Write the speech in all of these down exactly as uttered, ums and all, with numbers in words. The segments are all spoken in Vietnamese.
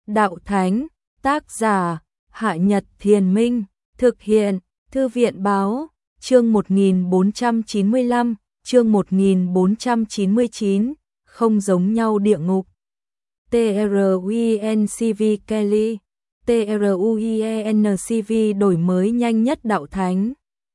Đạo Thánh, tác giả, Hạ Nhật Thiền Minh, thực hiện, Thư viện Báo, chương một nghìn bốn trăm chín mươi lăm, chương một nghìn bốn trăm chín mươi chín, không giống nhau địa ngục. tê rờ u en xê vê Kelly, tê rờ u en xê vê đổi mới nhanh nhất Đạo Thánh.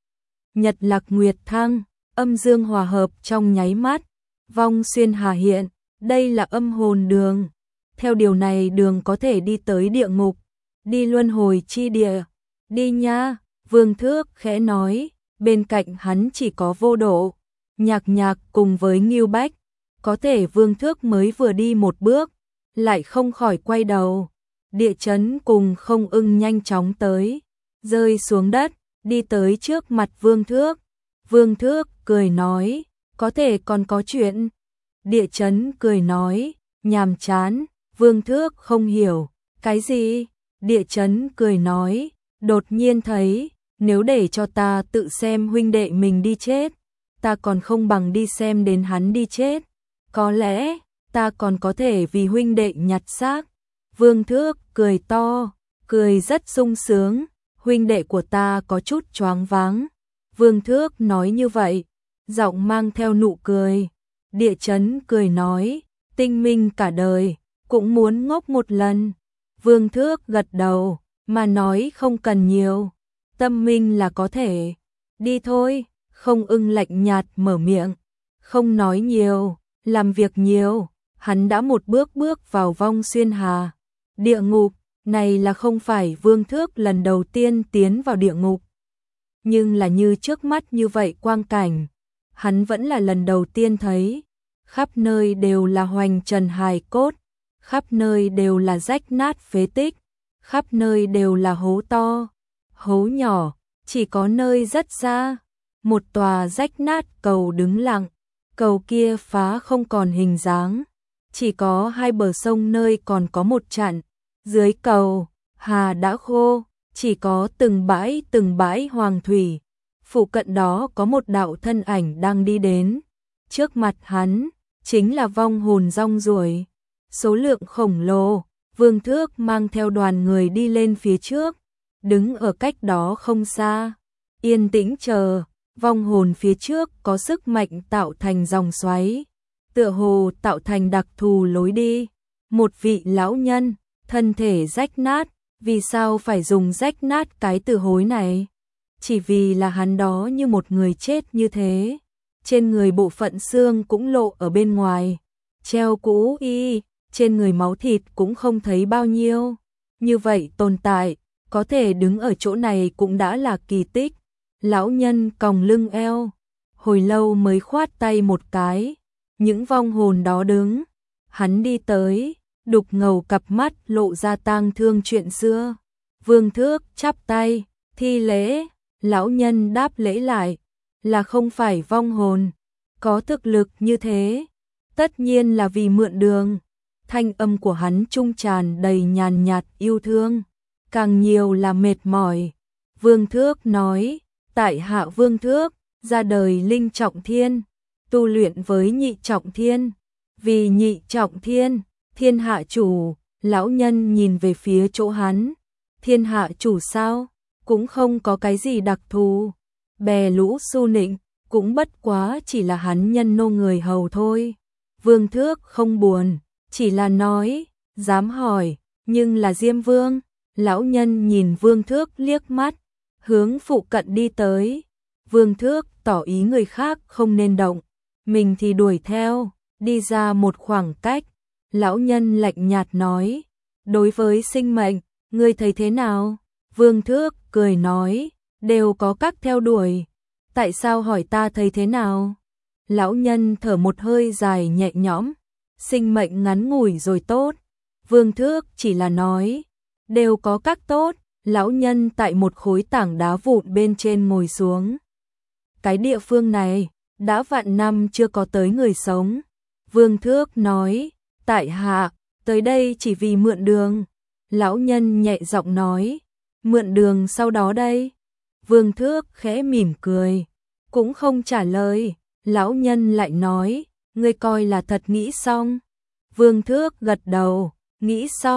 Nhật Lạc Nguyệt Thăng, âm dương hòa hợp trong nháy mắt, vong xuyên hà hiện, đây là âm hồn đường. Theo điều này đường có thể đi tới địa ngục, đi luân hồi chi địa. Đi nha, Vương Thước khẽ nói, bên cạnh hắn chỉ có Vô Độ, Nhạc Nhạc cùng với Ngưu Bách. Có thể Vương Thước mới vừa đi một bước, lại không khỏi quay đầu. Địa chấn cùng Không Ưng nhanh chóng tới, rơi xuống đất, đi tới trước mặt Vương Thước. Vương Thước cười nói, có thể còn có chuyện. Địa chấn cười nói, nhàm chán. Vương Thước không hiểu, cái gì? Địa chấn cười nói, đột nhiên thấy, nếu để cho ta tự xem huynh đệ mình đi chết, ta còn không bằng đi xem đến hắn đi chết. Có lẽ, ta còn có thể vì huynh đệ nhặt xác. Vương Thước cười to, cười rất sung sướng, huynh đệ của ta có chút choáng váng. Vương Thước nói như vậy, giọng mang theo nụ cười. Địa chấn cười nói, tinh minh cả đời, cũng muốn ngốc một lần. Vương Thước gật đầu, mà nói không cần nhiều, tâm minh là có thể. Đi thôi. Không Ưng lạnh nhạt mở miệng, không nói nhiều, làm việc nhiều. Hắn đã một bước bước vào vong xuyên hà. Địa ngục, này là không phải Vương Thước lần đầu tiên tiến vào địa ngục. Nhưng là như trước mắt như vậy quang cảnh, hắn vẫn là lần đầu tiên thấy. Khắp nơi đều là hoành trần hài cốt, khắp nơi đều là rách nát phế tích, khắp nơi đều là hố to, hố nhỏ, chỉ có nơi rất xa, một tòa rách nát cầu đứng lặng, cầu kia phá không còn hình dáng, chỉ có hai bờ sông nơi còn có một chặn, dưới cầu, hà đã khô, chỉ có từng bãi từng bãi hoàng thủy, phụ cận đó có một đạo thân ảnh đang đi đến, trước mặt hắn, chính là vong hồn rong ruổi. Số lượng khổng lồ, Vương Thước mang theo đoàn người đi lên phía trước, đứng ở cách đó không xa, yên tĩnh chờ. Vong hồn phía trước có sức mạnh tạo thành dòng xoáy, tựa hồ tạo thành đặc thù lối đi. Một vị lão nhân, thân thể rách nát, vì sao phải dùng rách nát cái từ hối này? Chỉ vì là hắn đó như một người chết như thế, trên người bộ phận xương cũng lộ ở bên ngoài, treo cũ y, trên người máu thịt cũng không thấy bao nhiêu. Như vậy tồn tại, có thể đứng ở chỗ này cũng đã là kỳ tích. Lão nhân còng lưng eo, hồi lâu mới khoát tay một cái, những vong hồn đó đứng. Hắn đi tới, đục ngầu cặp mắt lộ ra tang thương chuyện xưa. Vương Thước chắp tay, thi lễ, lão nhân đáp lễ lại, là không phải vong hồn, có thực lực như thế, tất nhiên là vì mượn đường. Thanh âm của hắn trung tràn đầy nhàn nhạt yêu thương, càng nhiều là mệt mỏi. Vương Thước nói, tại hạ Vương Thước, ra đời linh trọng thiên, tu luyện với nhị trọng thiên, vì nhị trọng thiên, thiên hạ chủ. Lão nhân nhìn về phía chỗ hắn, thiên hạ chủ sao, cũng không có cái gì đặc thù, bè lũ su nịnh, cũng bất quá chỉ là hắn nhân nô người hầu thôi. Vương Thước không buồn, chỉ là nói, dám hỏi, nhưng là Diêm Vương. Lão nhân nhìn Vương Thước liếc mắt, hướng phụ cận đi tới. Vương Thước tỏ ý người khác không nên động, mình thì đuổi theo, đi ra một khoảng cách. Lão nhân lạnh nhạt nói, đối với sinh mệnh, ngươi thấy thế nào? Vương Thước cười nói, đều có các theo đuổi, tại sao hỏi ta thấy thế nào? Lão nhân thở một hơi dài nhẹ nhõm, sinh mệnh ngắn ngủi rồi tốt. Vương Thước chỉ là nói, đều có các tốt. Lão nhân tại một khối tảng đá vụn bên trên ngồi xuống. Cái địa phương này, đã vạn năm chưa có tới người sống. Vương Thước nói, tại hạ, tới đây chỉ vì mượn đường. Lão nhân nhẹ giọng nói, mượn đường sau đó đây. Vương Thước khẽ mỉm cười, cũng không trả lời. Lão nhân lại nói, ngươi coi là thật nghĩ xong. Vương Thước gật đầu, nghĩ xong.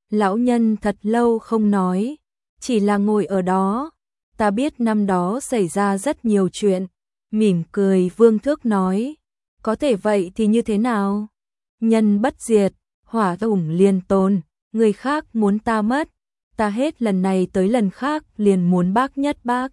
Lão nhân thật lâu không nói, chỉ là ngồi ở đó. Ta biết năm đó xảy ra rất nhiều chuyện. Mỉm cười Vương Thước nói, có thể vậy thì như thế nào? Nhân bất diệt, hỏa ủng liền tồn, người khác muốn ta mất, ta hết lần này tới lần khác liền muốn bác nhất bác.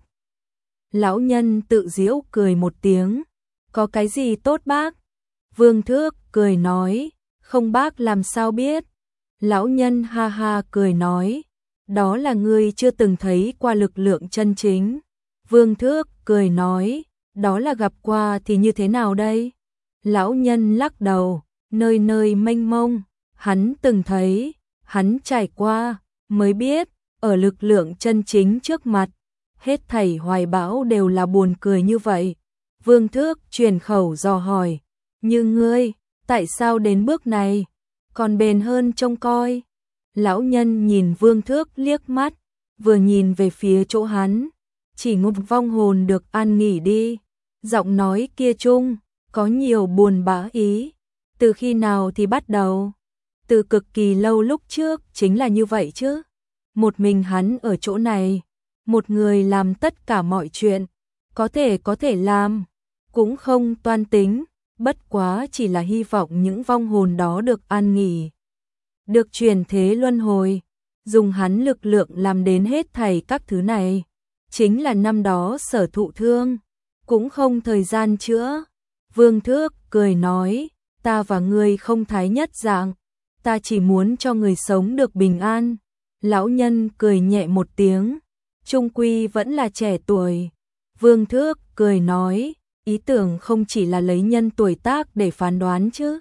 Lão nhân tự giễu cười một tiếng, có cái gì tốt bác? Vương Thước cười nói, không bác làm sao biết. Lão nhân ha ha cười nói, đó là ngươi chưa từng thấy qua lực lượng chân chính. Vương Thước cười nói, đó là gặp qua thì như thế nào đây? Lão nhân lắc đầu, nơi nơi mênh mông, hắn từng thấy, hắn trải qua, mới biết, ở lực lượng chân chính trước mặt, hết thảy hoài bão đều là buồn cười như vậy. Vương Thước truyền khẩu dò hỏi, như ngươi, tại sao đến bước này, còn bền hơn trông coi? Lão nhân nhìn Vương Thước liếc mắt, vừa nhìn về phía chỗ hắn, chỉ ngục vong hồn được an nghỉ đi. Giọng nói kia chung, có nhiều buồn bã ý. Từ khi nào thì bắt đầu? Từ cực kỳ lâu lúc trước chính là như vậy chứ. Một mình hắn ở chỗ này, một người làm tất cả mọi chuyện, có thể có thể làm, cũng không toan tính, bất quá chỉ là hy vọng những vong hồn đó được an nghỉ, được chuyển thế luân hồi, dùng hắn lực lượng làm đến hết thảy các thứ này, chính là năm đó sở thụ thương, cũng không thời gian chữa. Vương Thước cười nói, ta và ngươi không thái nhất dạng, ta chỉ muốn cho người sống được bình an. Lão nhân cười nhẹ một tiếng, trung quy vẫn là trẻ tuổi. Vương Thước cười nói, ý tưởng không chỉ là lấy nhân tuổi tác để phán đoán chứ.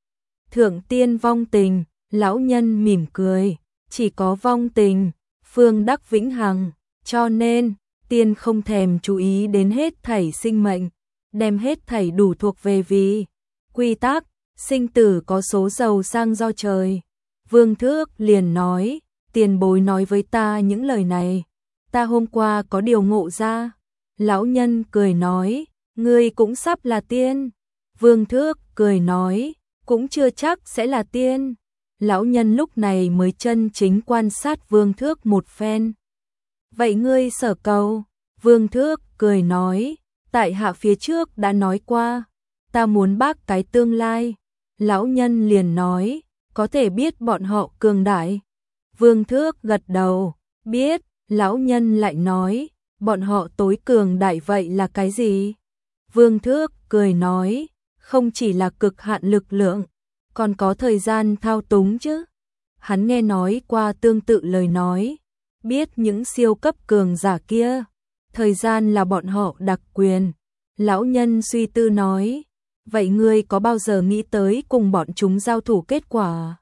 Thượng tiên vong tình, lão nhân mỉm cười, chỉ có vong tình, phương đắc vĩnh hằng, cho nên, tiên không thèm chú ý đến hết thảy sinh mệnh, đem hết thảy đủ thuộc về vì quy tắc, sinh tử có số giàu sang do trời. Vương Thước liền nói, tiền bối nói với ta những lời này, ta hôm qua có điều ngộ ra. Lão nhân cười nói, ngươi cũng sắp là tiên. Vương Thước cười nói, cũng chưa chắc sẽ là tiên. Lão nhân lúc này mới chân chính quan sát Vương Thước một phen. Vậy ngươi sở cầu? Vương Thước cười nói, tại hạ phía trước đã nói qua, ta muốn bác cái tương lai. Lão nhân liền nói, có thể biết bọn họ cường đại. Vương Thước gật đầu, biết. Lão nhân lại nói, bọn họ tối cường đại vậy là cái gì? Vương Thước cười nói, không chỉ là cực hạn lực lượng, còn có thời gian thao túng chứ. Hắn nghe nói qua tương tự lời nói, biết những siêu cấp cường giả kia, thời gian là bọn họ đặc quyền. Lão nhân suy tư nói, vậy ngươi có bao giờ nghĩ tới cùng bọn chúng giao thủ kết quả?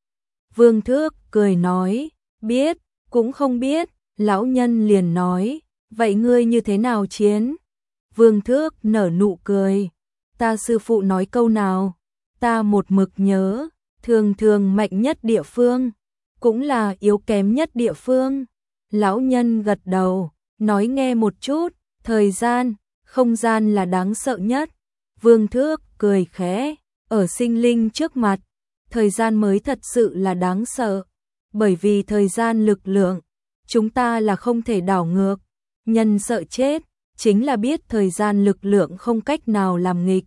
Vương Thước cười nói, biết, cũng không biết. Lão nhân liền nói, vậy ngươi như thế nào chiến? Vương Thước nở nụ cười, ta sư phụ nói câu nào, ta một mực nhớ, thường thường mạnh nhất địa phương, cũng là yếu kém nhất địa phương. Lão nhân gật đầu, nói nghe một chút, thời gian, không gian là đáng sợ nhất. Vương Thước cười khẽ, ở sinh linh trước mặt, thời gian mới thật sự là đáng sợ, bởi vì thời gian lực lượng, chúng ta là không thể đảo ngược. Nhân sợ chết, chính là biết thời gian lực lượng không cách nào làm nghịch.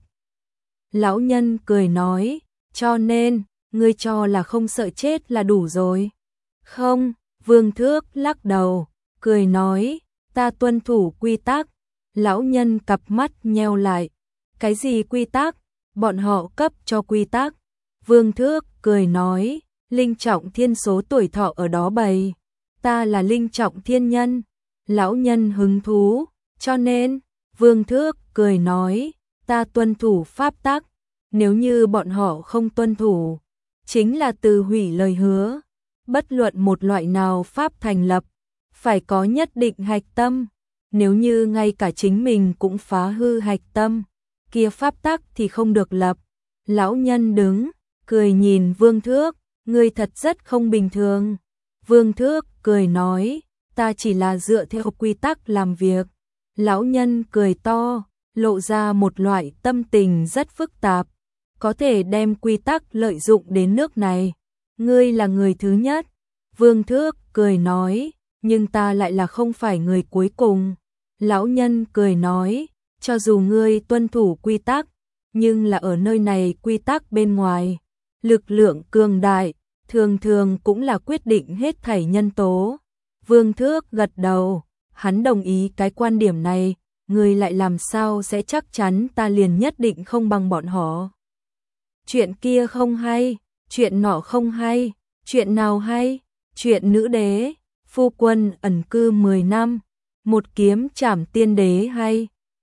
Lão nhân cười nói, cho nên, ngươi cho là không sợ chết là đủ rồi. Không, Vương Thước lắc đầu, cười nói, ta tuân thủ quy tắc. Lão nhân cặp mắt nheo lại, cái gì quy tắc? Bọn họ cấp cho quy tắc. Vương Thước cười nói, linh trọng thiên số tuổi thọ ở đó bày. Ta là linh trọng thiên nhân. Lão nhân hứng thú, cho nên, Vương Thước cười nói, ta tuân thủ pháp tắc, nếu như bọn họ không tuân thủ, chính là từ hủy lời hứa. Bất luận một loại nào pháp thành lập, phải có nhất định hạch tâm, nếu như ngay cả chính mình cũng phá hư hạch tâm, kia pháp tắc thì không được lập. Lão nhân đứng, cười nhìn Vương Thước, ngươi thật rất không bình thường. Vương Thước cười nói, ta chỉ là dựa theo quy tắc làm việc. Lão nhân cười to, lộ ra một loại tâm tình rất phức tạp, có thể đem quy tắc lợi dụng đến nước này. Ngươi là người thứ nhất, Vương Thước cười nói, nhưng ta lại là không phải người cuối cùng. Lão nhân cười nói, cho dù ngươi tuân thủ quy tắc, nhưng là ở nơi này quy tắc bên ngoài, lực lượng cường đại, thường thường cũng là quyết định hết thảy nhân tố. Vương Thước gật đầu, hắn đồng ý cái quan điểm này, ngươi lại làm sao sẽ chắc chắn ta liền nhất định không bằng bọn họ. Chuyện kia không hay, chuyện nọ không hay, chuyện nào hay, chuyện nữ đế, phu quân ẩn cư mười năm, một kiếm trảm tiên đế hay,